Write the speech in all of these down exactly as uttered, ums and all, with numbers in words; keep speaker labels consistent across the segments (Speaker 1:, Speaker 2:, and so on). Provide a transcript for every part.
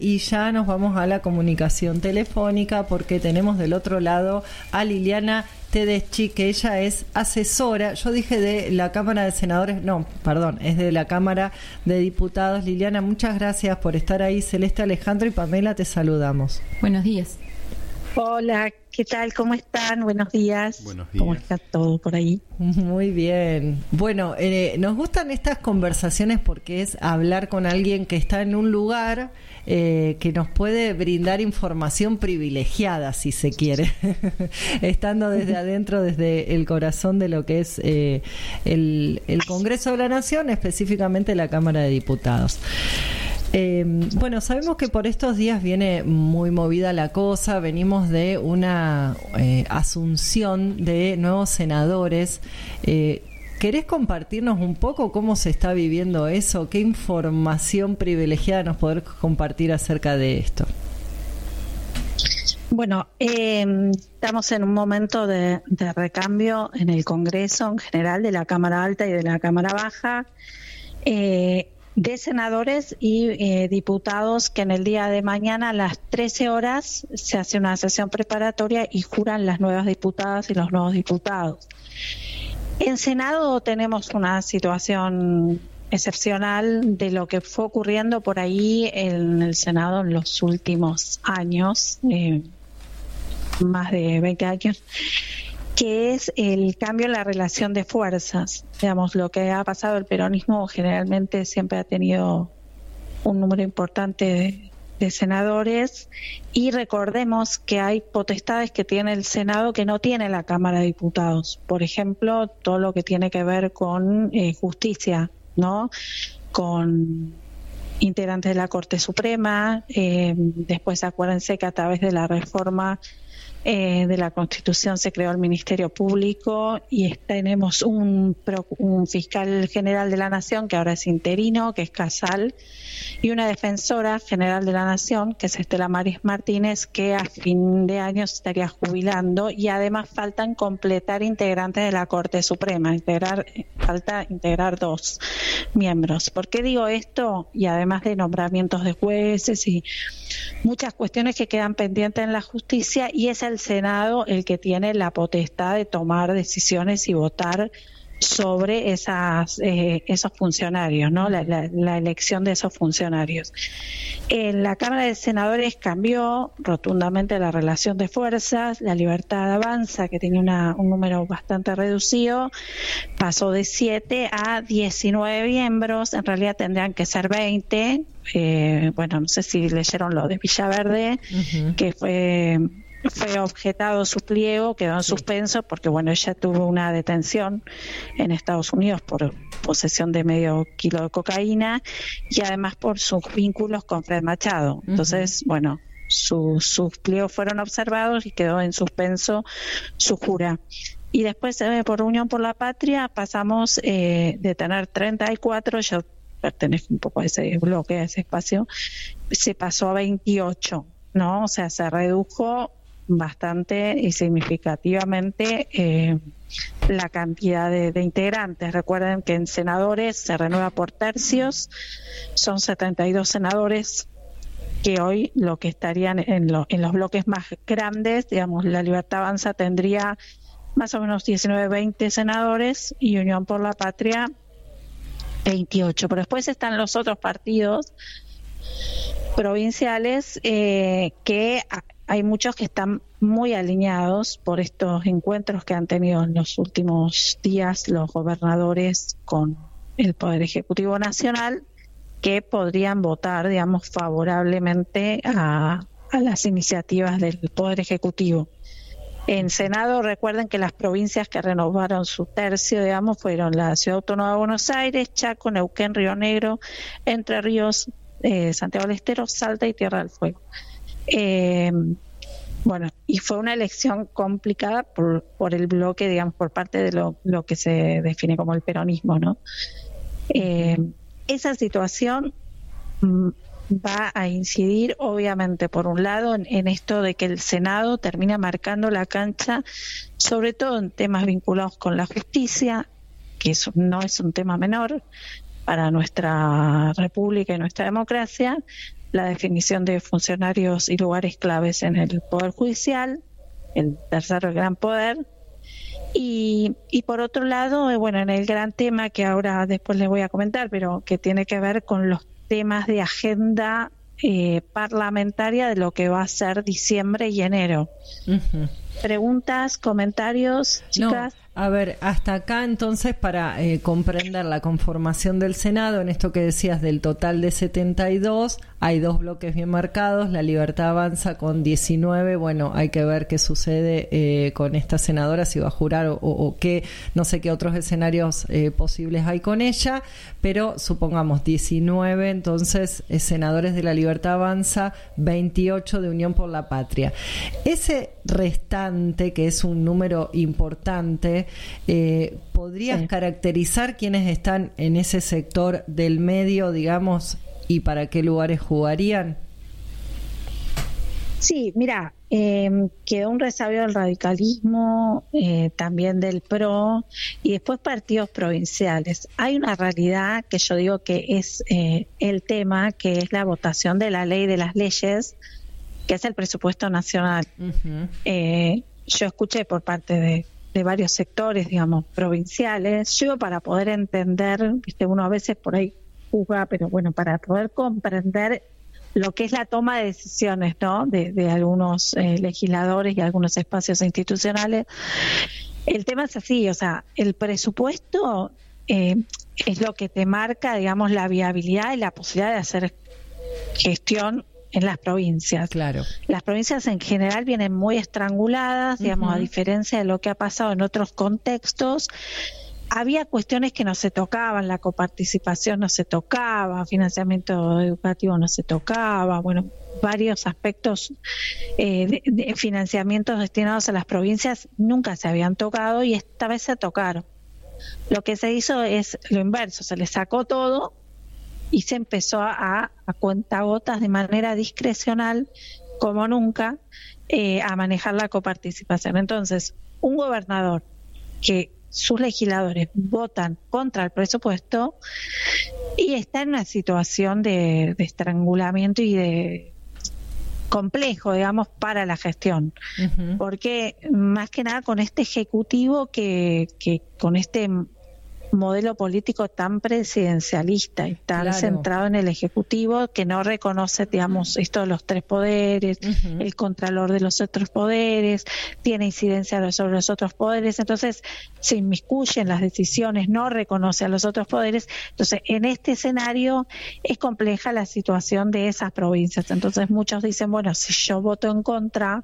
Speaker 1: Y ya nos vamos a la comunicación telefónica porque tenemos del otro lado a Liliana Tedeschi, que ella es asesora, yo dije de la Cámara de Senadores, no, perdón, es de la Cámara de Diputados. Liliana, muchas gracias por estar ahí. Celeste, Alejandro y Pamela, te saludamos.
Speaker 2: Buenos días.
Speaker 3: Hola, ¿qué tal? ¿Cómo están? Buenos días.
Speaker 4: Buenos días.
Speaker 3: ¿Cómo está todo por ahí?
Speaker 1: Muy bien. Bueno, eh, nos gustan estas conversaciones porque es hablar con alguien que está en un lugar eh, que nos puede brindar información privilegiada, si se quiere, estando desde adentro, desde el corazón de lo que es eh, el, el Congreso de la Nación, específicamente la Cámara de Diputados. Eh, bueno, sabemos que por estos días viene muy movida la cosa, venimos de una eh, asunción de nuevos senadores. Eh, ¿Querés compartirnos un poco cómo se está viviendo eso? ¿Qué información privilegiada nos podés compartir acerca de esto?
Speaker 3: Bueno, eh, estamos en un momento de, de recambio en el Congreso en general, de la Cámara Alta y de la Cámara Baja. Eh, de senadores y eh, diputados que en el día de mañana a las trece horas se hace una sesión preparatoria y juran las nuevas diputadas y los nuevos diputados. En Senado tenemos una situación excepcional de lo que fue ocurriendo por ahí en el Senado en los últimos años, eh, más de veinte años, que es el cambio en la relación de fuerzas. Digamos, lo que ha pasado, el peronismo generalmente siempre ha tenido un número importante de, de senadores, y recordemos que hay potestades que tiene el Senado que no tiene la Cámara de Diputados. Por ejemplo, todo lo que tiene que ver con eh, justicia, ¿no? Con integrantes de la Corte Suprema. Eh, después acuérdense que a través de la reforma Eh, de la Constitución se creó el Ministerio Público y tenemos un, un fiscal general de la Nación que ahora es interino, que es Casal, y una defensora general de la Nación, que es Estela Maris Martínez, que a fin de año se estaría jubilando, y además faltan completar integrantes de la Corte Suprema, integrar, falta integrar dos miembros. ¿Por qué digo esto? Y además de nombramientos de jueces y muchas cuestiones que quedan pendientes en la justicia, y es el Senado el que tiene la potestad de tomar decisiones y votar sobre esas eh, esos funcionarios, ¿no? La, la, la elección de esos funcionarios. En la Cámara de Senadores cambió rotundamente la relación de fuerzas. La Libertad Avanza, que tenía una, un número bastante reducido, pasó de siete a diecinueve miembros. En realidad tendrían que ser veinte. Eh, bueno, no sé si leyeron lo de Villaverde, uh-huh. que fue... Fue objetado su pliego, quedó en suspenso porque, bueno, ella tuvo una detención en Estados Unidos por posesión de medio kilo de cocaína y además por sus vínculos con Fred Machado. Entonces, uh-huh. bueno, su, sus pliegos fueron observados y quedó en suspenso su jura. Y después, eh, por Unión por la Patria, pasamos eh, de tener treinta y cuatro, yo pertenezco un poco a ese bloque, a ese espacio, se pasó a veintiocho, ¿no? O sea, se redujo bastante y significativamente eh, la cantidad de, de integrantes. Recuerden que en senadores se renueva por tercios, son setenta y dos senadores que hoy lo que estarían en, lo, en los bloques más grandes, digamos, la Libertad Avanza tendría más o menos diecinueve, veinte senadores y Unión por la Patria veintiocho. Pero después están los otros partidos provinciales eh, que hay muchos que están muy alineados por estos encuentros que han tenido en los últimos días los gobernadores con el Poder Ejecutivo Nacional, que podrían votar, digamos, favorablemente a, a las iniciativas del Poder Ejecutivo. En Senado, recuerden que las provincias que renovaron su tercio, digamos, fueron la Ciudad Autónoma de Buenos Aires, Chaco, Neuquén, Río Negro, Entre Ríos, eh, Santiago del Estero, Salta y Tierra del Fuego. Eh, bueno, y fue una elección complicada por, por el bloque, digamos, por parte de lo, lo que se define como el peronismo, ¿no? Eh, esa situación mm, va a incidir, obviamente, por un lado, en, en esto de que el Senado termina marcando la cancha, sobre todo en temas vinculados con la justicia, que eso no es un tema menor para nuestra república y nuestra democracia, la definición de funcionarios y lugares claves en el Poder Judicial, el tercer gran poder. Y, y por otro lado, bueno, en el gran tema que ahora después les voy a comentar, pero que tiene que ver con los temas de agenda eh, parlamentaria de lo que va a ser diciembre y enero. Uh-huh. Preguntas, comentarios, chicas.
Speaker 1: No. A ver, hasta acá entonces para eh, comprender la conformación del Senado, en esto que decías del total de setenta y dos, hay dos bloques bien marcados, La Libertad Avanza con diecinueve, bueno, hay que ver qué sucede eh, con esta senadora, si va a jurar o, o qué, no sé qué otros escenarios eh, posibles hay con ella, pero supongamos diecinueve, entonces eh, senadores de La Libertad Avanza, veintiocho de Unión por la Patria. Ese restante, que es un número importante, Eh, ¿podrías sí. caracterizar quiénes están en ese sector del medio, digamos, y para qué lugares jugarían?
Speaker 3: Sí, mira, eh, quedó un resabio del radicalismo, eh, también del P R O, y después partidos provinciales. Hay una realidad que yo digo que es eh, el tema, que es la votación de la ley de las leyes, que es el presupuesto nacional. Uh-huh. Eh, yo escuché por parte de de varios sectores, digamos, provinciales, yo para poder entender, viste, uno a veces por ahí juzga, pero bueno, para poder comprender lo que es la toma de decisiones, ¿no?, de, de algunos eh, legisladores y algunos espacios institucionales, el tema es así, o sea, el presupuesto eh, es lo que te marca, digamos, la viabilidad y la posibilidad de hacer gestión en las provincias.
Speaker 1: Claro.
Speaker 3: Las provincias en general vienen muy estranguladas, digamos, uh-huh. a diferencia de lo que ha pasado en otros contextos. Había cuestiones que no se tocaban, la coparticipación no se tocaba, financiamiento educativo no se tocaba, bueno, varios aspectos eh, de, de financiamientos destinados a las provincias nunca se habían tocado y esta vez se tocaron. Lo que se hizo es lo inverso, se le sacó todo y se empezó a, a cuentagotas de manera discrecional, como nunca, eh, a manejar la coparticipación. Entonces, un gobernador que sus legisladores votan contra el presupuesto y está en una situación de, de estrangulamiento y de complejo, digamos, para la gestión. Uh-huh. Porque más que nada con este ejecutivo que, que con este modelo político tan presidencialista y tan claro. centrado en el ejecutivo, que no reconoce, digamos, esto de los tres poderes, uh-huh. el contralor de los otros poderes, tiene incidencia sobre los otros poderes, entonces se inmiscuye en las decisiones, no reconoce a los otros poderes. Entonces, en este escenario es compleja la situación de esas provincias. Entonces, muchos dicen, bueno, si yo voto en contra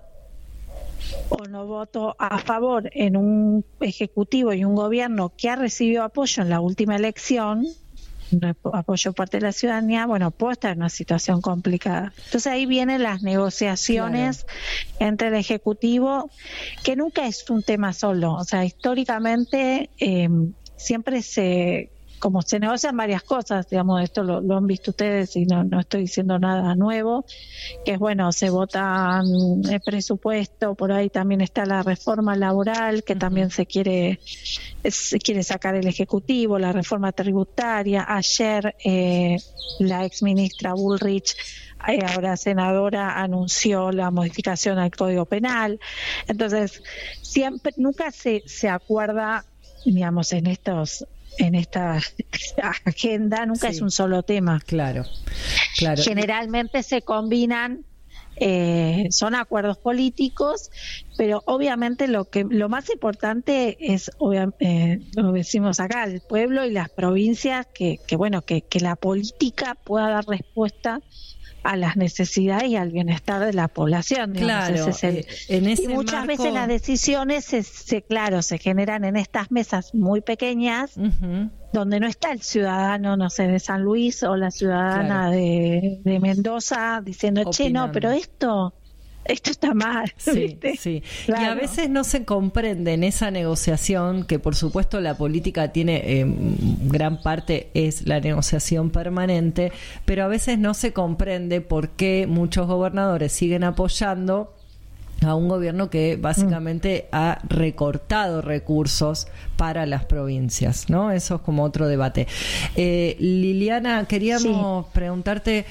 Speaker 3: o no voto a favor en un ejecutivo y un gobierno que ha recibido apoyo en la última elección, apoyo por parte de la ciudadanía, bueno, puedo estar en una situación complicada. Entonces ahí vienen las negociaciones claro. entre el ejecutivo, que nunca es un tema solo, o sea, históricamente eh, siempre se como se negocian varias cosas, digamos, esto lo, lo han visto ustedes y no, no estoy diciendo nada nuevo, que es bueno, se vota el presupuesto, por ahí también está la reforma laboral, que uh-huh. también se quiere se quiere sacar el Ejecutivo, la reforma tributaria. Ayer eh, la exministra Bullrich, eh, ahora senadora, anunció la modificación al Código Penal. Entonces, siempre nunca se, se acuerda, digamos, en estos en esta agenda, nunca sí. es un solo tema.
Speaker 1: Claro, claro.
Speaker 3: Generalmente se combinan, eh, son acuerdos políticos, pero obviamente lo que lo más importante es, eh, lo decimos acá, el pueblo y las provincias, que, que bueno, que, que la política pueda dar respuesta a las necesidades y al bienestar de la población.
Speaker 1: Claro,
Speaker 3: ese es el, en ese y muchas marco... veces las decisiones, se, se, claro, se generan en estas mesas muy pequeñas, uh-huh. donde no está el ciudadano, no sé, de San Luis o la ciudadana claro. de, de Mendoza diciendo, opinando. Che, no, pero esto... esto está mal.
Speaker 1: Sí, ¿viste? Sí. Claro. Y a veces no se comprende en esa negociación, que por supuesto la política tiene, eh, gran parte es la negociación permanente, pero a veces no se comprende por qué muchos gobernadores siguen apoyando a un gobierno que básicamente mm. ha recortado recursos para las provincias, ¿no? Eso es como otro debate. Eh, Liliana, queríamos sí. preguntarte,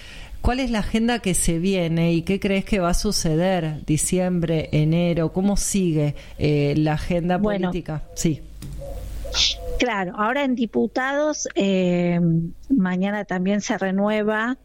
Speaker 1: ¿Cuál es la agenda que se viene y qué crees que va a suceder? Diciembre, enero, ¿cómo sigue eh, la agenda
Speaker 3: bueno,
Speaker 1: política? Sí.
Speaker 3: Claro, ahora en diputados, eh, mañana también se renueva,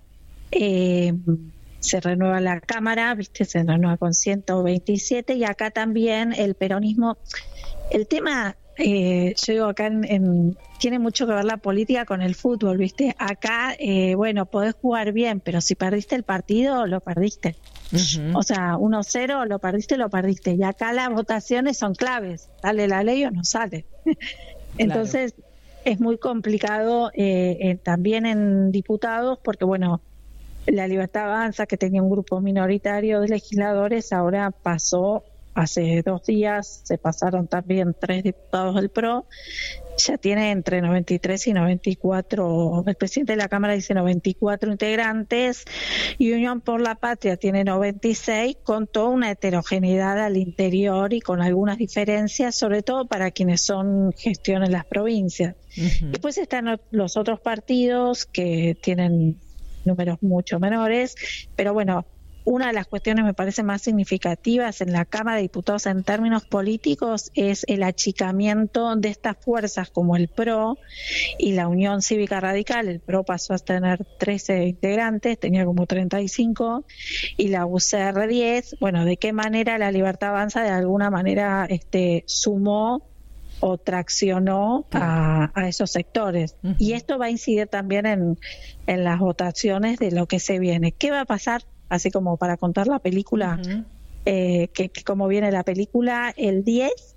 Speaker 3: eh, se renueva la Cámara, viste, se renueva con ciento veintisiete, y acá también el peronismo, el tema, eh, yo digo acá en, en, tiene mucho que ver la política con el fútbol, viste, acá, eh, bueno, podés jugar bien, pero si perdiste el partido, lo perdiste. Uh-huh. O sea, uno cero, lo perdiste, lo perdiste, y acá las votaciones son claves, sale la ley o no sale. Entonces, claro, es muy complicado eh, eh, también en diputados, porque bueno, la Libertad Avanza, que tenía un grupo minoritario de legisladores, ahora pasó, hace dos días, se pasaron también tres diputados del P R O, ya tiene entre noventa y tres y noventa y cuatro, el presidente de la Cámara dice noventa y cuatro integrantes, y Unión por la Patria tiene noventa y seis, con toda una heterogeneidad al interior y con algunas diferencias, sobre todo para quienes son gestión en las provincias. Uh-huh. Después están los otros partidos que tienen números mucho menores, pero bueno, una de las cuestiones me parece más significativas en la Cámara de Diputados en términos políticos es el achicamiento de estas fuerzas como el P R O y la Unión Cívica Radical. El P R O pasó a tener trece integrantes, tenía como treinta y cinco, y la U C R diez. Bueno, ¿de qué manera la Libertad Avanza de alguna manera este, sumó o traccionó a, a esos sectores? Uh-huh. Y esto va a incidir también en, en las votaciones de lo que se viene. ¿Qué va a pasar? Así como para contar la película, uh-huh. eh, que, que como viene la película, el diez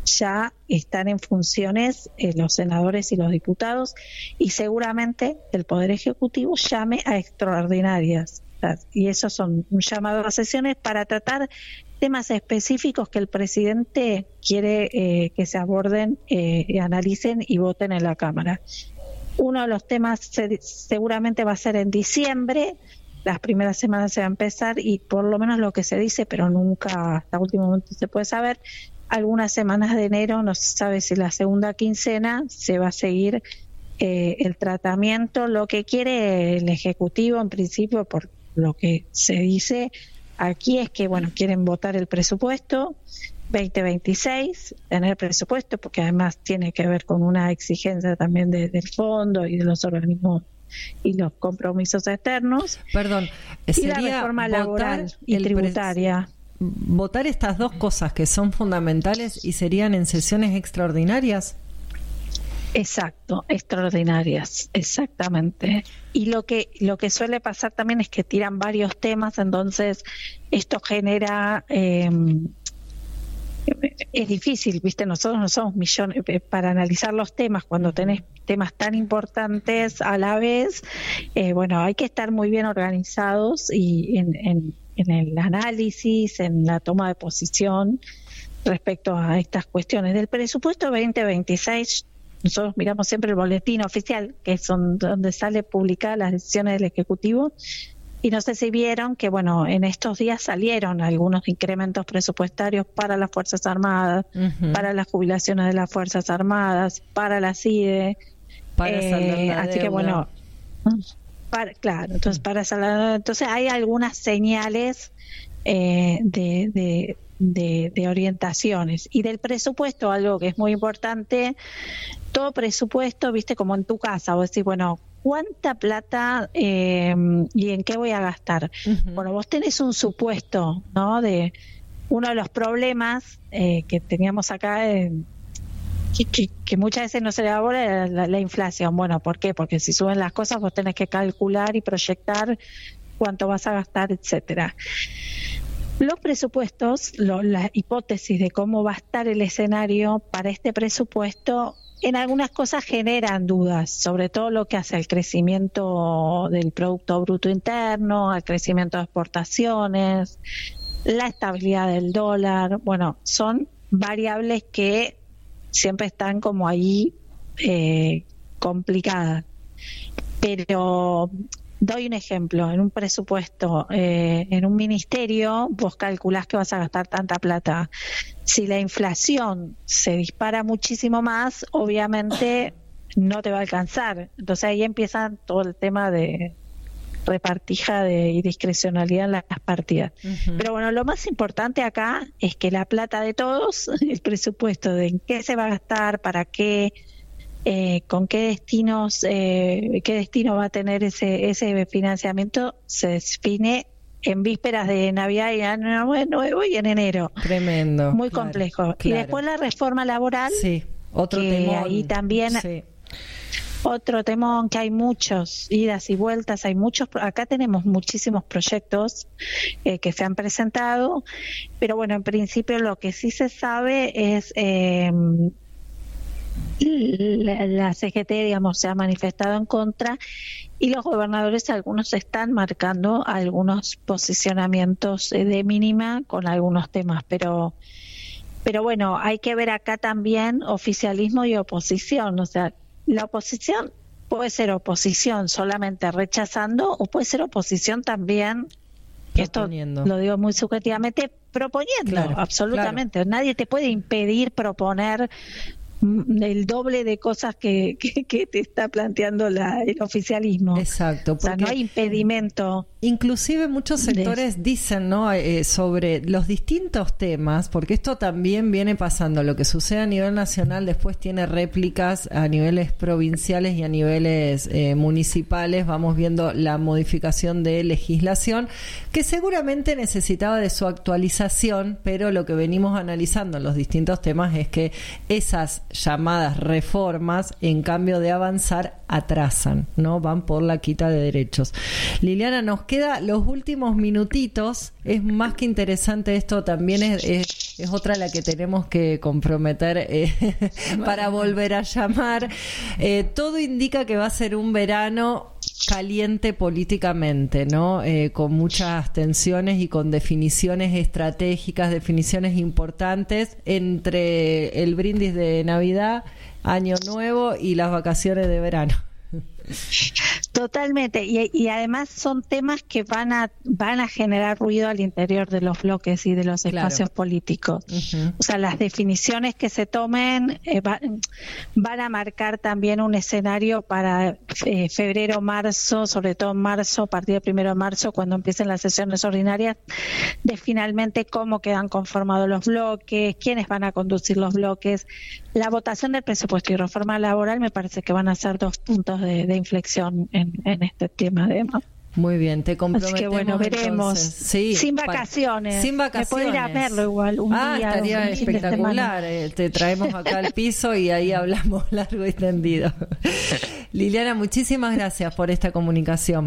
Speaker 3: ya están en funciones eh, los senadores y los diputados, y seguramente el Poder Ejecutivo llame a extraordinarias. Y esos son un llamado a sesiones para tratar temas específicos que el presidente quiere eh, que se aborden, eh, analicen y voten en la Cámara. Uno de los temas se, seguramente va a ser en diciembre. Las primeras semanas se va a empezar, y por lo menos lo que se dice, pero nunca hasta último momento se puede saber, algunas semanas de enero, no se sabe si la segunda quincena se va a seguir eh, el tratamiento. Lo que quiere el Ejecutivo, en principio, por lo que se dice aquí, es que, bueno, quieren votar el presupuesto veinte veintiséis, tener presupuesto, porque además tiene que ver con una exigencia también de, del fondo y de los organismos y los compromisos externos.
Speaker 1: Perdón, sería
Speaker 3: y la reforma laboral y tributaria.
Speaker 1: Pres- votar estas dos cosas que son fundamentales, y serían en sesiones extraordinarias.
Speaker 3: Exacto, extraordinarias, exactamente. Y lo que lo que suele pasar también es que tiran varios temas, entonces esto genera eh, es difícil, viste, nosotros no somos millones para analizar los temas cuando tenés temas tan importantes a la vez. Eh, bueno, hay que estar muy bien organizados y en, en, en el análisis, en la toma de posición respecto a estas cuestiones. Del presupuesto veinte veintiséis, nosotros miramos siempre el boletín oficial, que es donde sale publicadas las decisiones del Ejecutivo. Y no sé si vieron que, bueno, en estos días salieron algunos incrementos presupuestarios para las Fuerzas Armadas, uh-huh. para las jubilaciones de las Fuerzas Armadas, para la C I D E.
Speaker 1: Para eh,
Speaker 3: así
Speaker 1: deuda.
Speaker 3: que, bueno, para, claro, entonces uh-huh. para saldar, entonces hay algunas señales eh, de, de, de, de orientaciones. Y del presupuesto, algo que es muy importante, todo presupuesto, viste, como en tu casa, vos decís, bueno, ¿cuánta plata eh, y en qué voy a gastar? Uh-huh. Bueno, vos tenés un supuesto, ¿no? De uno de los problemas eh, que teníamos acá, eh, que, que, que muchas veces no se le elabora, la, la inflación. Bueno, ¿por qué? Porque si suben las cosas vos tenés que calcular y proyectar cuánto vas a gastar, etcétera. Los presupuestos, lo, la hipótesis de cómo va a estar el escenario para este presupuesto, en algunas cosas generan dudas, sobre todo lo que hace al crecimiento del Producto Bruto Interno, al crecimiento de exportaciones, la estabilidad del dólar. Bueno, son variables que siempre están como ahí eh, complicadas. Pero doy un ejemplo, en un presupuesto, eh, en un ministerio, vos calculás que vas a gastar tanta plata. Si la inflación se dispara muchísimo más, obviamente no te va a alcanzar. Entonces ahí empieza todo el tema de, repartija de, y discrecionalidad en las partidas. Uh-huh. Pero bueno, lo más importante acá es que la plata de todos, el presupuesto de en qué se va a gastar, para qué, eh, con qué destinos, eh, qué destino va a tener ese, ese financiamiento, se define en vísperas de Navidad y Año Nuevo y en enero.
Speaker 1: Tremendo.
Speaker 3: Muy
Speaker 1: claro,
Speaker 3: complejo.
Speaker 1: Claro.
Speaker 3: Y después la reforma laboral,
Speaker 1: sí, otro
Speaker 3: que
Speaker 1: temón.
Speaker 3: ahí también...
Speaker 1: Sí.
Speaker 3: Otro temón, que hay muchos idas y vueltas, hay muchos, acá tenemos muchísimos proyectos eh, que se han presentado, pero bueno, en principio lo que sí se sabe es eh, la, la C G T, digamos, se ha manifestado en contra y los gobernadores, algunos están marcando algunos posicionamientos de mínima con algunos temas, pero pero bueno, hay que ver acá también oficialismo y oposición, o sea, la oposición puede ser oposición solamente rechazando o puede ser oposición también, esto lo digo muy subjetivamente, proponiendo, claro, absolutamente. Claro. Nadie te puede impedir proponer el doble de cosas que, que, que te está planteando la, el oficialismo.
Speaker 1: Exacto.
Speaker 3: O sea, no hay impedimento.
Speaker 1: Inclusive muchos sectores de... dicen, ¿no?, eh, sobre los distintos temas, porque esto también viene pasando. Lo que sucede a nivel nacional después tiene réplicas a niveles provinciales y a niveles eh, municipales. Vamos viendo la modificación de legislación que seguramente necesitaba de su actualización, pero lo que venimos analizando en los distintos temas es que esas llamadas reformas, en cambio de avanzar, atrasan, ¿no? Van por la quita de derechos. Liliana, nos queda los últimos minutitos. Es más que interesante esto, también es, es, es otra la que tenemos que comprometer eh, para volver a llamar. Eh, todo indica que va a ser un verano caliente políticamente, ¿no? Eh, con muchas tensiones y con definiciones estratégicas, definiciones importantes entre el brindis de Navidad, Año Nuevo y las vacaciones de verano.
Speaker 3: Totalmente, y, y además son temas que van a van a generar ruido al interior de los bloques y de los espacios claro. políticos. Uh-huh. O sea, las definiciones que se tomen eh, va, van a marcar también un escenario para eh, febrero, marzo, sobre todo en marzo, a partir del primero de marzo, cuando empiecen las sesiones ordinarias, de finalmente cómo quedan conformados los bloques, quiénes van a conducir los bloques. La votación del presupuesto y reforma laboral me parece que van a ser dos puntos de, de inflexión en, en este tema, además.
Speaker 1: Muy bien, te comprometemos.
Speaker 3: Así que bueno, veremos.
Speaker 1: Sí,
Speaker 3: sin vacaciones.
Speaker 1: Sin vacaciones.
Speaker 3: Me puedo ir a verlo igual un
Speaker 1: ah,
Speaker 3: día.
Speaker 1: estaría
Speaker 3: un
Speaker 1: espectacular. Eh, te traemos acá al piso y ahí hablamos largo y tendido. Liliana, muchísimas gracias por esta comunicación.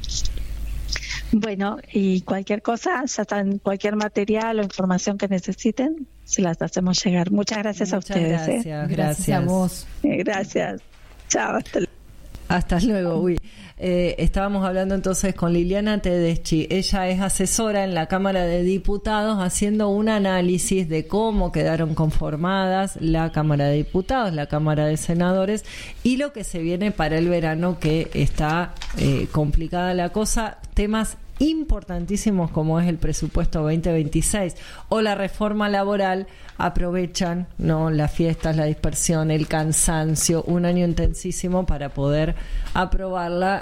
Speaker 3: Bueno, y cualquier cosa, ya están, cualquier material o información que necesiten, se las hacemos llegar. Muchas gracias
Speaker 1: Muchas
Speaker 3: a ustedes.
Speaker 1: Gracias,
Speaker 3: ¿eh?
Speaker 1: gracias. Gracias a vos.
Speaker 3: Eh, gracias. Chao, hasta luego.
Speaker 1: Hasta luego. Uy. Eh, estábamos hablando entonces con Liliana Tedeschi. Ella es asesora en la Cámara de Diputados haciendo un análisis de cómo quedaron conformadas la Cámara de Diputados, la Cámara de Senadores y lo que se viene para el verano, que está eh, complicada la cosa. Temas importantísimos como es el presupuesto veinte veintiséis o la reforma laboral aprovechan, ¿no?, las fiestas, la dispersión, el cansancio, un año intensísimo para poder aprobarla